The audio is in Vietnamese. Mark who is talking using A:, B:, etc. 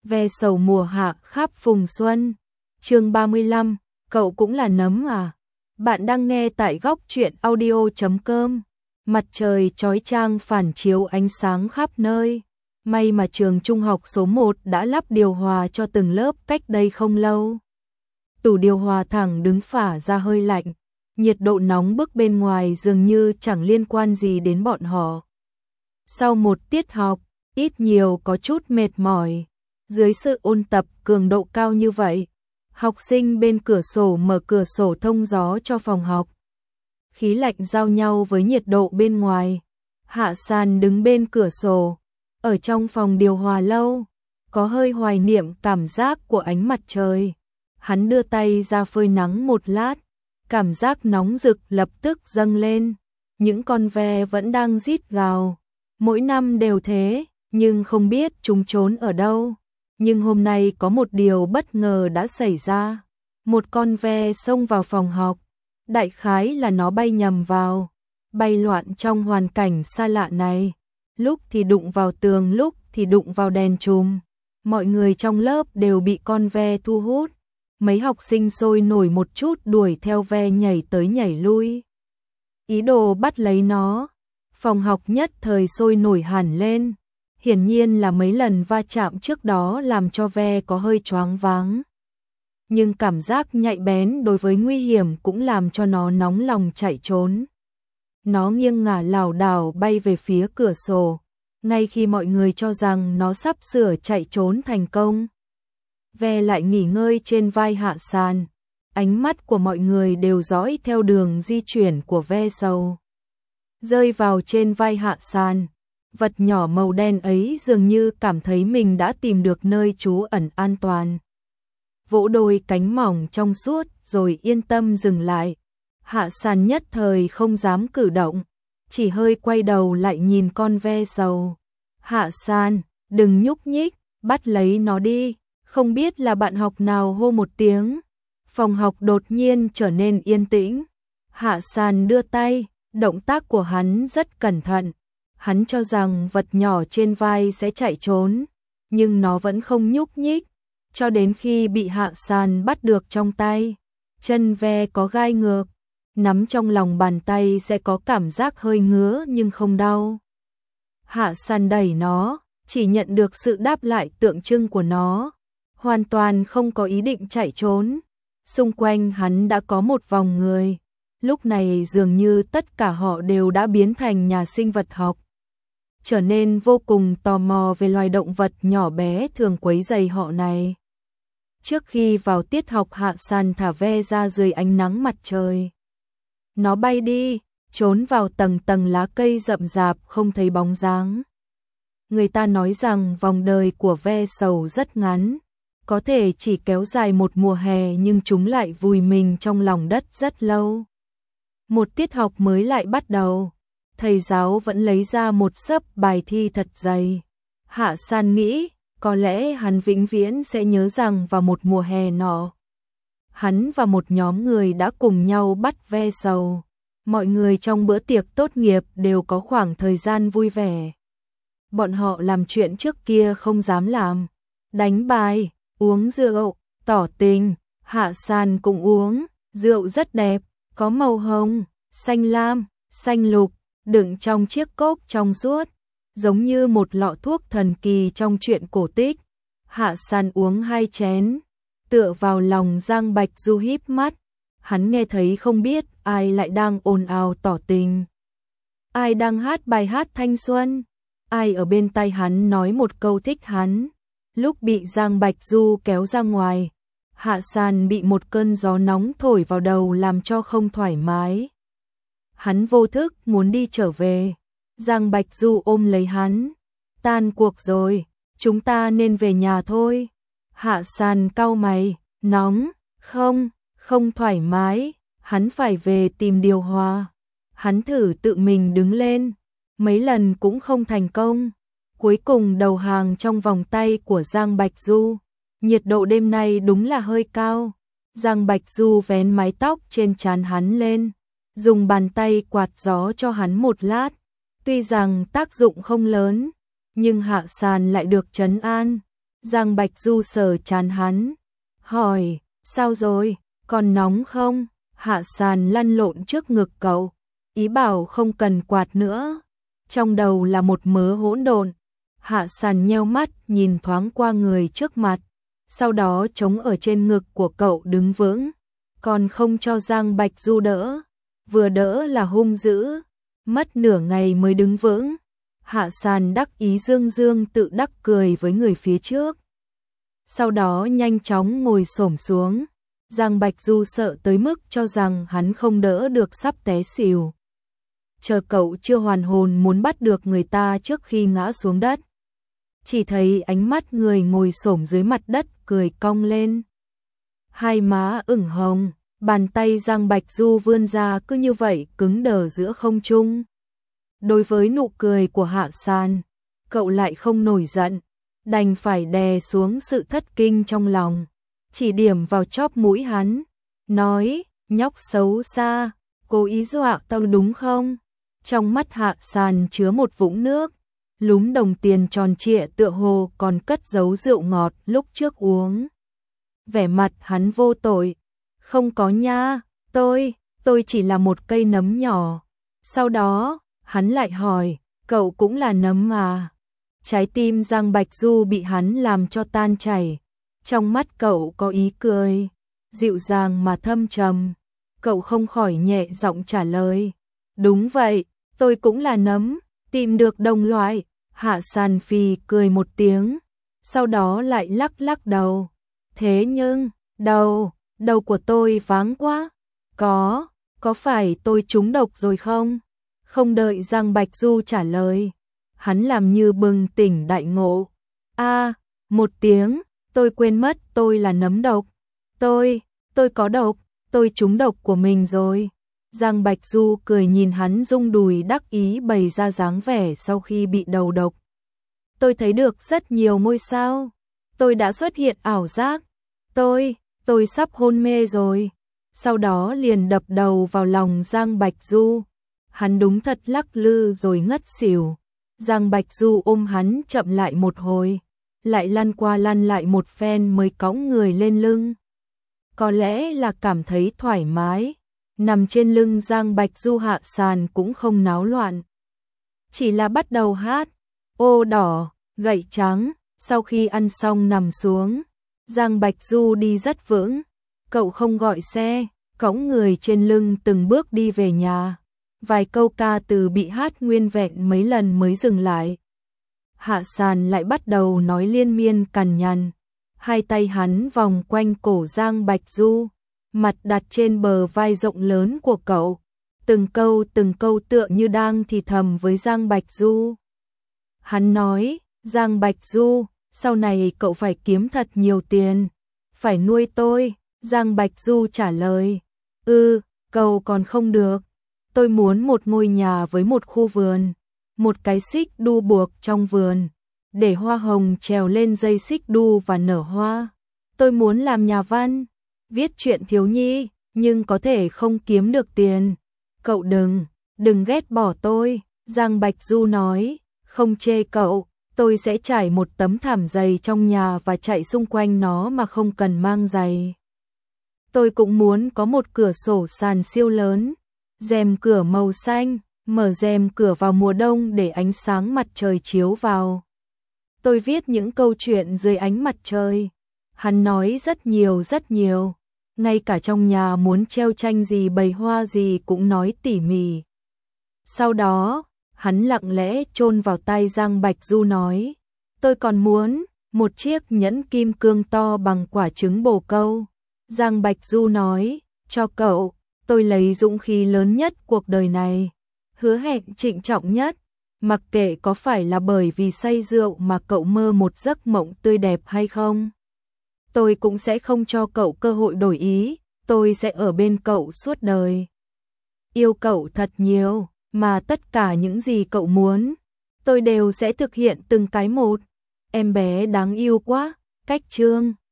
A: Ve sầu mùa hạ khắp phùng xuân. Chương 35, cậu cũng là nấm à? Bạn đang nghe tại góc truyện audio.com. Mặt trời chói chang phản chiếu ánh sáng khắp nơi. May mà trường trung học số 1 đã lắp điều hòa cho từng lớp cách đây không lâu. Tủ điều hòa thẳng đứng phả ra hơi lạnh. Nhiệt độ nóng bức bên ngoài dường như chẳng liên quan gì đến bọn họ. Sau một tiết học, ít nhiều có chút mệt mỏi. Dưới sự ôn tập cường độ cao như vậy, học sinh bên cửa sổ mở cửa sổ thông gió cho phòng học. Khí lạnh giao nhau với nhiệt độ bên ngoài. Hạ San đứng bên cửa sổ, ở trong phòng điều hòa lâu, có hơi hoài niệm cảm giác của ánh mặt trời. Hắn đưa tay ra phơi nắng một lát, cảm giác nóng rực lập tức dâng lên. Những con ve vẫn đang rít gào, mỗi năm đều thế, nhưng không biết chúng trốn ở đâu. Nhưng hôm nay có một điều bất ngờ đã xảy ra. Một con ve xông vào phòng học, đại khái là nó bay nhầm vào, bay loạn trong hoàn cảnh xa lạ này. Lúc thì đụng vào tường, lúc thì đụng vào đèn chùm. Mọi người trong lớp đều bị con ve thu hút. Mấy học sinh sôi nổi một chút đuổi theo ve nhảy tới nhảy lui, ý đồ bắt lấy nó. Phòng học nhất thời sôi nổi hẳn lên. Hiển nhiên là mấy lần va chạm trước đó làm cho ve có hơi choáng váng. Nhưng cảm giác nhạy bén đối với nguy hiểm cũng làm cho nó nóng lòng chạy trốn. Nó nghiêng ngả lảo đảo bay về phía cửa sổ, ngay khi mọi người cho rằng nó sắp sửa chạy trốn thành công. Ve lại nghỉ ngơi trên vai Hạ San. Ánh mắt của mọi người đều dõi theo đường di chuyển của ve sầu, rơi vào trên vai Hạ San. Vật nhỏ màu đen ấy dường như cảm thấy mình đã tìm được nơi trú ẩn an toàn. Vỗ đôi cánh mỏng trong suốt rồi yên tâm dừng lại. Hạ San nhất thời không dám cử động, chỉ hơi quay đầu lại nhìn con ve sầu. Hạ San, đừng nhúc nhích, bắt lấy nó đi. Không biết là bạn học nào hô một tiếng. Phòng học đột nhiên trở nên yên tĩnh. Hạ San đưa tay, động tác của hắn rất cẩn thận. Hắn cho rằng vật nhỏ trên vai sẽ chạy trốn, nhưng nó vẫn không nhúc nhích, cho đến khi bị Hạ San bắt được trong tay. Chân ve có gai ngược, nắm trong lòng bàn tay sẽ có cảm giác hơi ngứa nhưng không đau. Hạ San đẩy nó, chỉ nhận được sự đáp lại tượng trưng của nó, hoàn toàn không có ý định chạy trốn. Xung quanh hắn đã có một vòng người, lúc này dường như tất cả họ đều đã biến thành nhà sinh vật học, trở nên vô cùng tò mò về loài động vật nhỏ bé thường quấy rầy họ này. Trước khi vào tiết học, Hạ San thả ve ra dưới ánh nắng mặt trời. Nó bay đi, trốn vào tầng tầng lá cây rậm rạp không thấy bóng dáng. Người ta nói rằng vòng đời của ve sầu rất ngắn, có thể chỉ kéo dài một mùa hè, nhưng chúng lại vùi mình trong lòng đất rất lâu. Một tiết học mới lại bắt đầu, thầy giáo vẫn lấy ra một xấp bài thi thật dày. Hạ San nghĩ, có lẽ hắn vĩnh viễn sẽ nhớ rằng vào một mùa hè nọ, hắn và một nhóm người đã cùng nhau bắt ve sầu. Mọi người trong bữa tiệc tốt nghiệp đều có khoảng thời gian vui vẻ. Bọn họ làm chuyện trước kia không dám làm, đánh bài, uống rượu, tỏ tình. Hạ San cũng uống, rượu rất đẹp, có màu hồng, xanh lam, xanh lục, đựng trong chiếc cốc trong suốt, giống như một lọ thuốc thần kỳ trong truyện cổ tích. Hạ San uống 2 chén, tựa vào lòng Giang Bạch Du híp mắt. Hắn nghe thấy không biết ai lại đang ồn ào tỏ tình, ai đang hát bài hát thanh xuân, ai ở bên tai hắn nói một câu thích hắn. Lúc bị Giang Bạch Du kéo ra ngoài, Hạ San bị một cơn gió nóng thổi vào đầu làm cho không thoải mái. Hắn vô thức muốn đi trở về. Giang Bạch Du ôm lấy hắn. Tan cuộc rồi, chúng ta nên về nhà thôi. Hạ San cau mày, nóng, không thoải mái, hắn phải về tìm điều hòa. Hắn thử tự mình đứng lên, mấy lần cũng không thành công. Cuối cùng đầu hàng trong vòng tay của Giang Bạch Du. Nhiệt độ đêm nay đúng là hơi cao. Giang Bạch Du vén mái tóc trên trán hắn lên, dùng bàn tay quạt gió cho hắn một lát. Tuy rằng tác dụng không lớn, nhưng Hạ San lại được trấn an. Giang Bạch Du sờ trán hắn, hỏi, sao rồi, còn nóng không? Hạ Sàn lăn lộn trước ngực cậu, ý bảo không cần quạt nữa. Trong đầu là một mớ hỗn độn. Hạ Sàn nheo mắt nhìn thoáng qua người trước mặt, sau đó chống ở trên ngực của cậu đứng vững, còn không cho Giang Bạch Du đỡ, vừa đỡ là hung dữ, mất nửa ngày mới đứng vững. Hạ Sàn đắc ý dương dương tự đắc cười với người phía trước. Sau đó nhanh chóng ngồi xổm xuống. Giang Bạch Du sợ tới mức cho rằng hắn không đỡ được sắp té xỉu. Chờ cậu chưa hoàn hồn muốn bắt được người ta trước khi ngã xuống đất. Chỉ thấy ánh mắt người ngồi xổm dưới mặt đất cười cong lên. Hai má ửng hồng, bàn tay Giang Bạch Du vươn ra cứ như vậy cứng đờ giữa không trung. Đối với nụ cười của Hạ Sàn, cậu lại không nổi giận, đành phải đè xuống sự thất kinh trong lòng, chỉ điểm vào chóp mũi hắn, nói, nhóc xấu xa, cố ý dọa tao đúng không? Trong mắt Hạ Sàn chứa một vũng nước, lúm đồng tiền tròn trịa tựa hồ còn cất giấu rượu ngọt lúc trước uống. Vẻ mặt hắn vô tội, không có nha, tôi chỉ là một cây nấm nhỏ. Sau đó, hắn lại hỏi, cậu cũng là nấm à? Trái tim Giang Bạch Du bị hắn làm cho tan chảy. Trong mắt cậu có ý cười, dịu dàng mà thâm trầm. Cậu không khỏi nhẹ giọng trả lời, đúng vậy, tôi cũng là nấm, tìm được đồng loại. Hạ Sàn phì cười một tiếng, sau đó lại lắc lắc đầu. Thế nhưng, đầu của tôi váng quá. Có phải tôi trúng độc rồi không? Không đợi Giang Bạch Du trả lời, hắn làm như bừng tỉnh đại ngộ. Một tiếng, tôi quên mất tôi là nấm độc. Tôi có độc, tôi trúng độc của mình rồi. Giang Bạch Du cười nhìn hắn rung đùi đắc ý bày ra dáng vẻ sau khi bị đầu độc. Tôi thấy được rất nhiều ngôi sao. Tôi đã xuất hiện ảo giác. Tôi sắp hôn mê rồi. Sau đó liền đập đầu vào lòng Giang Bạch Du. Hắn đúng thật lắc lư rồi ngất xỉu. Giang Bạch Du ôm hắn chậm lại một hồi, lại lăn qua lăn lại một phen mới cõng người lên lưng. Có lẽ là cảm thấy thoải mái, nằm trên lưng Giang Bạch Du. Hạ Sàn cũng không náo loạn, chỉ là bắt đầu hát ô đỏ, gậy trắng. Sau khi ăn xong nằm xuống, Giang Bạch Du đi rất vững, cậu không gọi xe, cõng người trên lưng từng bước đi về nhà. Vài câu ca từ bị hát nguyên vẹn mấy lần mới dừng lại. Hạ Sàn lại bắt đầu nói liên miên cằn nhằn. Hai tay hắn vòng quanh cổ Giang Bạch Du, mặt đặt trên bờ vai rộng lớn của cậu. Từng câu tựa như đang thì thầm với Giang Bạch Du. Hắn nói, Giang Bạch Du, sau này cậu phải kiếm thật nhiều tiền, phải nuôi tôi. Giang Bạch Du trả lời, cậu còn không được. Tôi muốn một ngôi nhà với một khu vườn, một cái xích đu buộc trong vườn, để hoa hồng trèo lên dây xích đu và nở hoa. Tôi muốn làm nhà văn, viết truyện thiếu nhi, nhưng có thể không kiếm được tiền. Cậu đừng ghét bỏ tôi. Giang Bạch Du nói, không chê cậu, tôi sẽ trải một tấm thảm dày trong nhà và chạy xung quanh nó mà không cần mang giày. Tôi cũng muốn có một cửa sổ sàn siêu lớn, rèm cửa màu xanh, mở rèm cửa vào mùa đông để ánh sáng mặt trời chiếu vào. Tôi viết những câu chuyện dưới ánh mặt trời. Hắn nói rất nhiều, ngay cả trong nhà muốn treo tranh gì bày hoa gì cũng nói tỉ mỉ. Sau đó, hắn lặng lẽ chôn vào tai Giang Bạch Du nói, tôi còn muốn một chiếc nhẫn kim cương to bằng quả trứng bồ câu. Giang Bạch Du nói, cho cậu, tôi lấy dũng khí lớn nhất cuộc đời này, hứa hẹn trịnh trọng nhất, mặc kệ có phải là bởi vì say rượu mà cậu mơ một giấc mộng tươi đẹp hay không. Tôi cũng sẽ không cho cậu cơ hội đổi ý, tôi sẽ ở bên cậu suốt đời. Yêu cậu thật nhiều, mà tất cả những gì cậu muốn, tôi đều sẽ thực hiện từng cái một. Em bé đáng yêu quá. Cách chương